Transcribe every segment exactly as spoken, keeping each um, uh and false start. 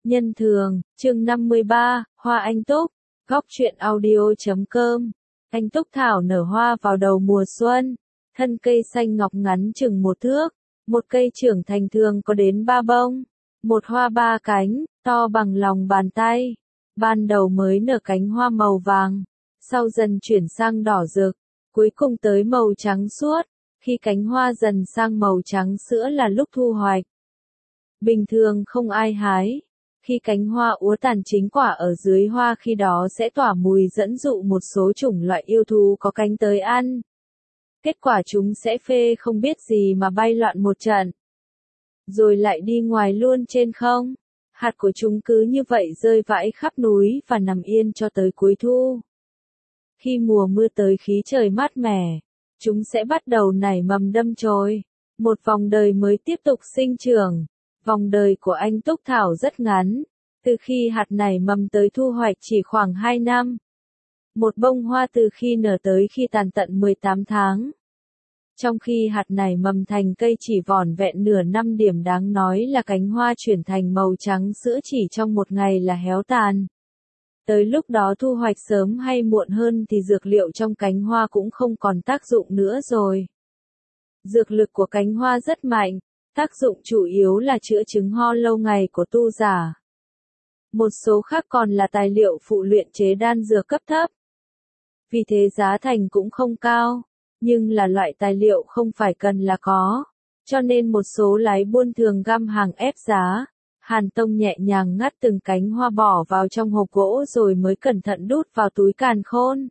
Nhân thường, chương năm mươi ba, Hoa Anh Túc, góc truyện audio.com. Anh Túc thảo nở hoa vào đầu mùa xuân, thân cây xanh ngọc ngắn chừng một thước, một cây trưởng thành thường có đến ba bông, một hoa ba cánh, to bằng lòng bàn tay. Ban đầu mới nở cánh hoa màu vàng, sau dần chuyển sang đỏ rực, cuối cùng tới màu trắng suốt. Khi cánh hoa dần sang màu trắng sữa là lúc thu hoạch. Bình thường không ai hái. Khi cánh hoa úa tàn chính quả ở dưới hoa khi đó sẽ tỏa mùi dẫn dụ một số chủng loại yêu thú có cánh tới ăn. Kết quả chúng sẽ phê không biết gì mà bay loạn một trận. Rồi lại đi ngoài luôn trên không. Hạt của chúng cứ như vậy rơi vãi khắp núi và nằm yên cho tới cuối thu. Khi mùa mưa tới khí trời mát mẻ, chúng sẽ bắt đầu nảy mầm đâm chồi. Một vòng đời mới tiếp tục sinh trưởng. Vòng đời của anh Túc thảo rất ngắn, từ khi hạt nảy mầm tới thu hoạch chỉ khoảng hai năm. Một bông hoa từ khi nở tới khi tàn tận mười tám tháng. Trong khi hạt nảy mầm thành cây chỉ vỏn vẹn nửa năm, điểm đáng nói là cánh hoa chuyển thành màu trắng sữa chỉ trong một ngày là héo tàn. Tới lúc đó thu hoạch sớm hay muộn hơn thì dược liệu trong cánh hoa cũng không còn tác dụng nữa rồi. Dược lực của cánh hoa rất mạnh. Tác dụng chủ yếu là chữa chứng ho lâu ngày của tu giả. Một số khác còn là tài liệu phụ luyện chế đan dược cấp thấp. Vì thế giá thành cũng không cao, nhưng là loại tài liệu không phải cần là có. Cho nên một số lái buôn thường găm hàng ép giá. Hàn Tông nhẹ nhàng ngắt từng cánh hoa bỏ vào trong hộp gỗ rồi mới cẩn thận đút vào túi càn khôn.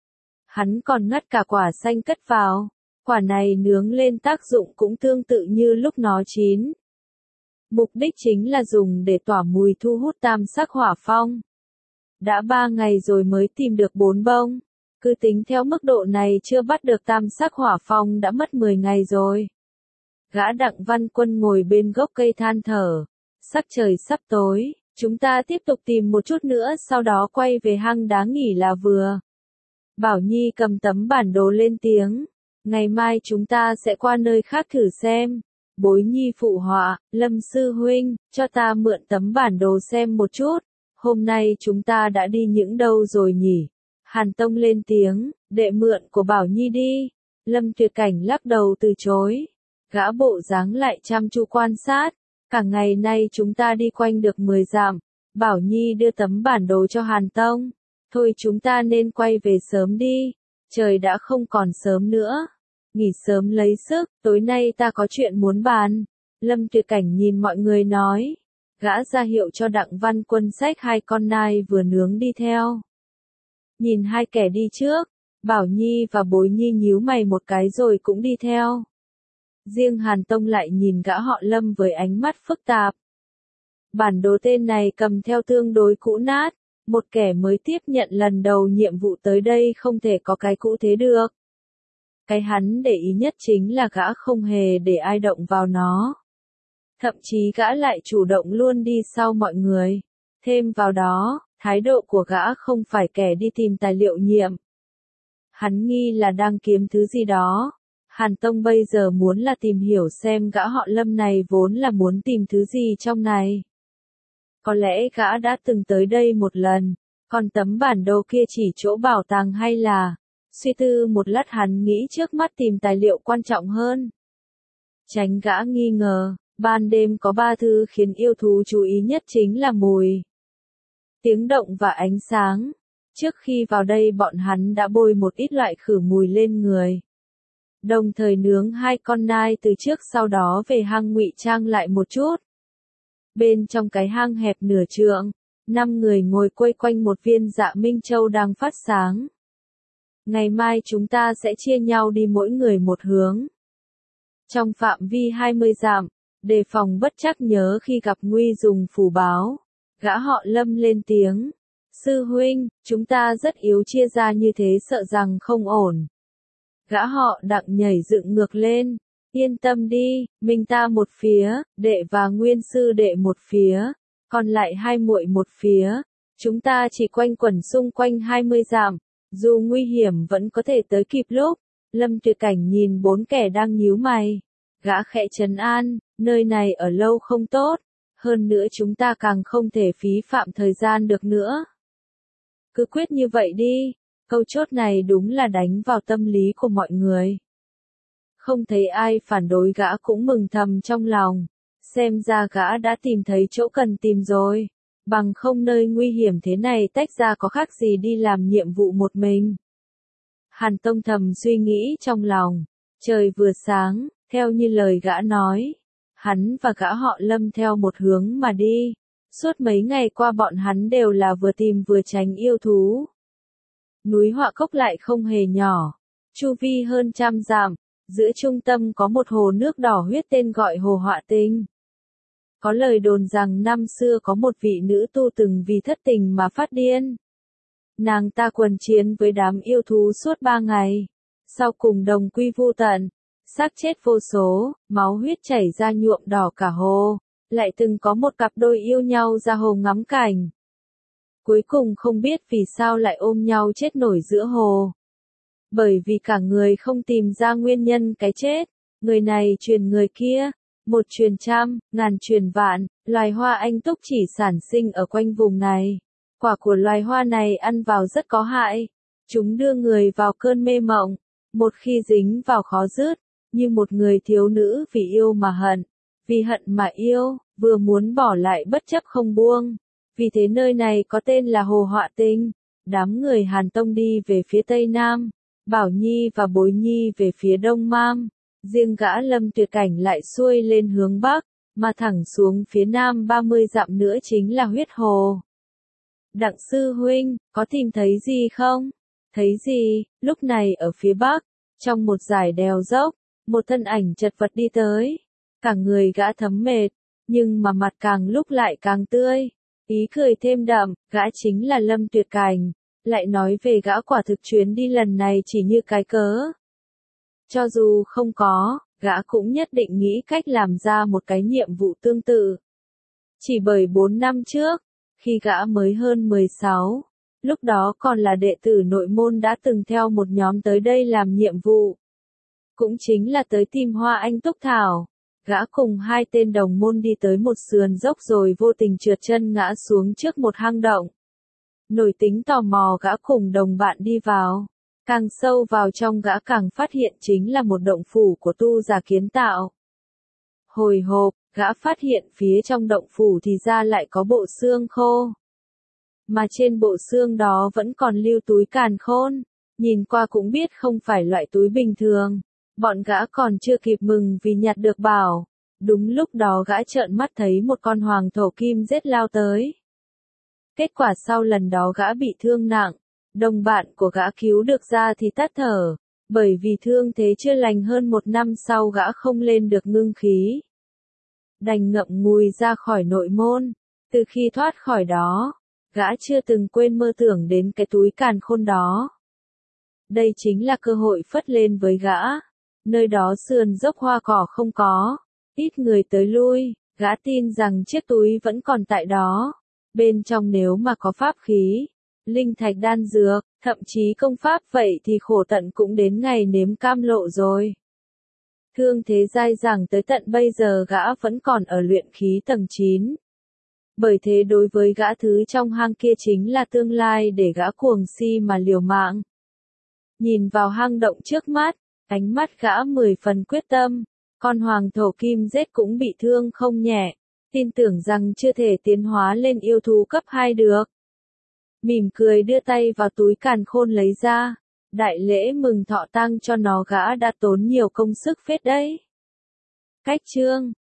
Hắn còn ngắt cả quả xanh cất vào. Quả này nướng lên tác dụng cũng tương tự như lúc nó chín. Mục đích chính là dùng để tỏa mùi thu hút tam sắc hỏa phong. Đã ba ngày rồi mới tìm được bốn bông. Cứ tính theo mức độ này chưa bắt được tam sắc hỏa phong đã mất mười ngày rồi. Gã Đặng Văn Quân ngồi bên gốc cây than thở. Sắc trời sắp tối, chúng ta tiếp tục tìm một chút nữa sau đó quay về hang đá nghỉ là vừa. Bảo Nhi cầm tấm bản đồ lên tiếng. Ngày mai chúng ta sẽ qua nơi khác thử xem. Bối Nhi phụ họa, Lâm sư huynh, cho ta mượn tấm bản đồ xem một chút. Hôm nay chúng ta đã đi những đâu rồi nhỉ? Hàn Tông lên tiếng, đệ mượn của Bảo Nhi đi. Lâm Tuyệt Cảnh lắc đầu từ chối. Gã bộ dáng lại chăm chú quan sát. Cả ngày nay chúng ta đi quanh được mười dặm. Bảo Nhi đưa tấm bản đồ cho Hàn Tông. Thôi chúng ta nên quay về sớm đi. Trời đã không còn sớm nữa. Nghỉ sớm lấy sức, tối nay ta có chuyện muốn bàn. Lâm Tuyệt Cảnh nhìn mọi người nói. Gã ra hiệu cho Đặng Văn Quân xách hai con nai vừa nướng đi theo. Nhìn hai kẻ đi trước, Bảo Nhi và Bối Nhi nhíu mày một cái rồi cũng đi theo. Riêng Hàn Tông lại nhìn gã họ Lâm với ánh mắt phức tạp. Bản đồ tên này cầm theo tương đối cũ nát, một kẻ mới tiếp nhận lần đầu nhiệm vụ tới đây không thể có cái cũ thế được. Cái hắn để ý nhất chính là gã không hề để ai động vào nó. Thậm chí gã lại chủ động luôn đi sau mọi người. Thêm vào đó, thái độ của gã không phải kẻ đi tìm tài liệu nhiệm. Hắn nghi là đang kiếm thứ gì đó. Hàn Tông bây giờ muốn là tìm hiểu xem gã họ Lâm này vốn là muốn tìm thứ gì trong này. Có lẽ gã đã từng tới đây một lần, còn tấm bản đồ kia chỉ chỗ bảo tàng hay là... Suy tư một lát hắn nghĩ trước mắt tìm tài liệu quan trọng hơn. Tránh gã nghi ngờ, ban đêm có ba thứ khiến yêu thú chú ý nhất chính là mùi, tiếng động và ánh sáng. Trước khi vào đây bọn hắn đã bôi một ít loại khử mùi lên người. Đồng thời nướng hai con nai từ trước sau đó về hang ngụy trang lại một chút. Bên trong cái hang hẹp nửa trượng, năm người ngồi quây quanh một viên dạ minh châu đang phát sáng. Ngày mai chúng ta sẽ chia nhau đi mỗi người một hướng. Trong phạm vi hai mươi dặm, đề phòng bất trắc nhớ khi gặp nguy dùng phù báo. Gã họ Lâm lên tiếng. Sư huynh, chúng ta rất yếu chia ra như thế sợ rằng không ổn. Gã họ Đặng nhảy dựng ngược lên. Yên tâm đi, mình ta một phía, đệ và nguyên sư đệ một phía, còn lại hai muội một phía. Chúng ta chỉ quanh quẩn xung quanh hai mươi dặm. Dù nguy hiểm vẫn có thể tới kịp lúc. Lâm Tuyệt Cảnh nhìn bốn kẻ đang nhíu mày. Gã khẽ trấn an, nơi này ở lâu không tốt. Hơn nữa chúng ta càng không thể phí phạm thời gian được nữa. Cứ quyết như vậy đi, câu chốt này đúng là đánh vào tâm lý của mọi người. Không thấy ai phản đối, gã cũng mừng thầm trong lòng. Xem ra gã đã tìm thấy chỗ cần tìm rồi. Bằng không nơi nguy hiểm thế này tách ra có khác gì đi làm nhiệm vụ một mình. Hàn Tông thầm suy nghĩ trong lòng. Trời vừa sáng, theo như lời gã nói. Hắn và gã họ Lâm theo một hướng mà đi. Suốt mấy ngày qua bọn hắn đều là vừa tìm vừa tránh yêu thú. Núi Họa Cốc lại không hề nhỏ. Chu vi hơn trăm dặm. Giữa trung tâm có một hồ nước đỏ huyết tên gọi Hồ Họa Tinh. Có lời đồn rằng năm xưa có một vị nữ tu từng vì thất tình mà phát điên. Nàng ta quần chiến với đám yêu thú suốt ba ngày. Sau cùng đồng quy vu tận. Xác chết vô số, máu huyết chảy ra nhuộm đỏ cả hồ. Lại từng có một cặp đôi yêu nhau ra hồ ngắm cảnh. Cuối cùng không biết vì sao lại ôm nhau chết nổi giữa hồ. Bởi vì cả người không tìm ra nguyên nhân cái chết. Người này truyền người kia. Một truyền trăm, ngàn truyền vạn, loài hoa anh túc chỉ sản sinh ở quanh vùng này. Quả của loài hoa này ăn vào rất có hại. Chúng đưa người vào cơn mê mộng. Một khi dính vào khó dứt. Như một người thiếu nữ vì yêu mà hận. Vì hận mà yêu, vừa muốn bỏ lại bất chấp không buông. Vì thế nơi này có tên là Hồ Họa Tinh. Đám người Hàn Tông đi về phía tây nam. Bảo Nhi và Bối Nhi về phía đông nam. Riêng gã Lâm Tuyệt Cảnh lại xuôi lên hướng bắc, mà thẳng xuống phía nam ba mươi dặm nữa chính là huyết hồ. Đặng sư huynh, có tìm thấy gì không? Thấy gì? Lúc này ở phía bắc, trong một dải đèo dốc, một thân ảnh chật vật đi tới. Cả người gã thấm mệt, nhưng mà mặt càng lúc lại càng tươi. Ý cười thêm đậm, gã chính là Lâm Tuyệt Cảnh. Lại nói về gã quả thực chuyến đi lần này chỉ như cái cớ. Cho dù không có, gã cũng nhất định nghĩ cách làm ra một cái nhiệm vụ tương tự. Chỉ bởi bốn năm trước, khi gã mới hơn mười sáu, lúc đó còn là đệ tử nội môn đã từng theo một nhóm tới đây làm nhiệm vụ. Cũng chính là tới tìm Hoa Anh Túc Thảo. Gã cùng hai tên đồng môn đi tới một sườn dốc rồi vô tình trượt chân ngã xuống trước một hang động. Nổi tính tò mò gã cùng đồng bạn đi vào. Càng sâu vào trong gã càng phát hiện chính là một động phủ của tu giả kiến tạo. Hồi hộp, gã phát hiện phía trong động phủ thì ra lại có bộ xương khô. Mà trên bộ xương đó vẫn còn lưu túi càn khôn. Nhìn qua cũng biết không phải loại túi bình thường. Bọn gã còn chưa kịp mừng vì nhặt được bảo. Đúng lúc đó gã trợn mắt thấy một con hoàng thổ kim rết lao tới. Kết quả sau lần đó gã bị thương nặng. Đồng bạn của gã cứu được ra thì tắt thở. Bởi vì thương thế chưa lành hơn một năm sau gã không lên được ngưng khí. Đành ngậm ngùi ra khỏi nội môn. Từ khi thoát khỏi đó, gã chưa từng quên mơ tưởng đến cái túi càn khôn đó. Đây chính là cơ hội phất lên với gã. Nơi đó sườn dốc hoa cỏ không có, ít người tới lui, gã tin rằng chiếc túi vẫn còn tại đó. Bên trong nếu mà có pháp khí, linh thạch đan dược, thậm chí công pháp vậy thì khổ tận cũng đến ngày nếm cam lộ rồi. Thương thế dai dẳng tới tận bây giờ gã vẫn còn ở luyện khí tầng chín. Bởi thế đối với gã thứ trong hang kia chính là tương lai để gã cuồng si mà liều mạng. Nhìn vào hang động trước mắt, ánh mắt gã mười phần quyết tâm, con hoàng thổ kim rết cũng bị thương không nhẹ, tin tưởng rằng chưa thể tiến hóa lên yêu thú cấp hai được. Mỉm cười đưa tay vào túi càn khôn lấy ra, đại lễ mừng thọ tang cho nó gã đã tốn nhiều công sức phết đấy. Cách chương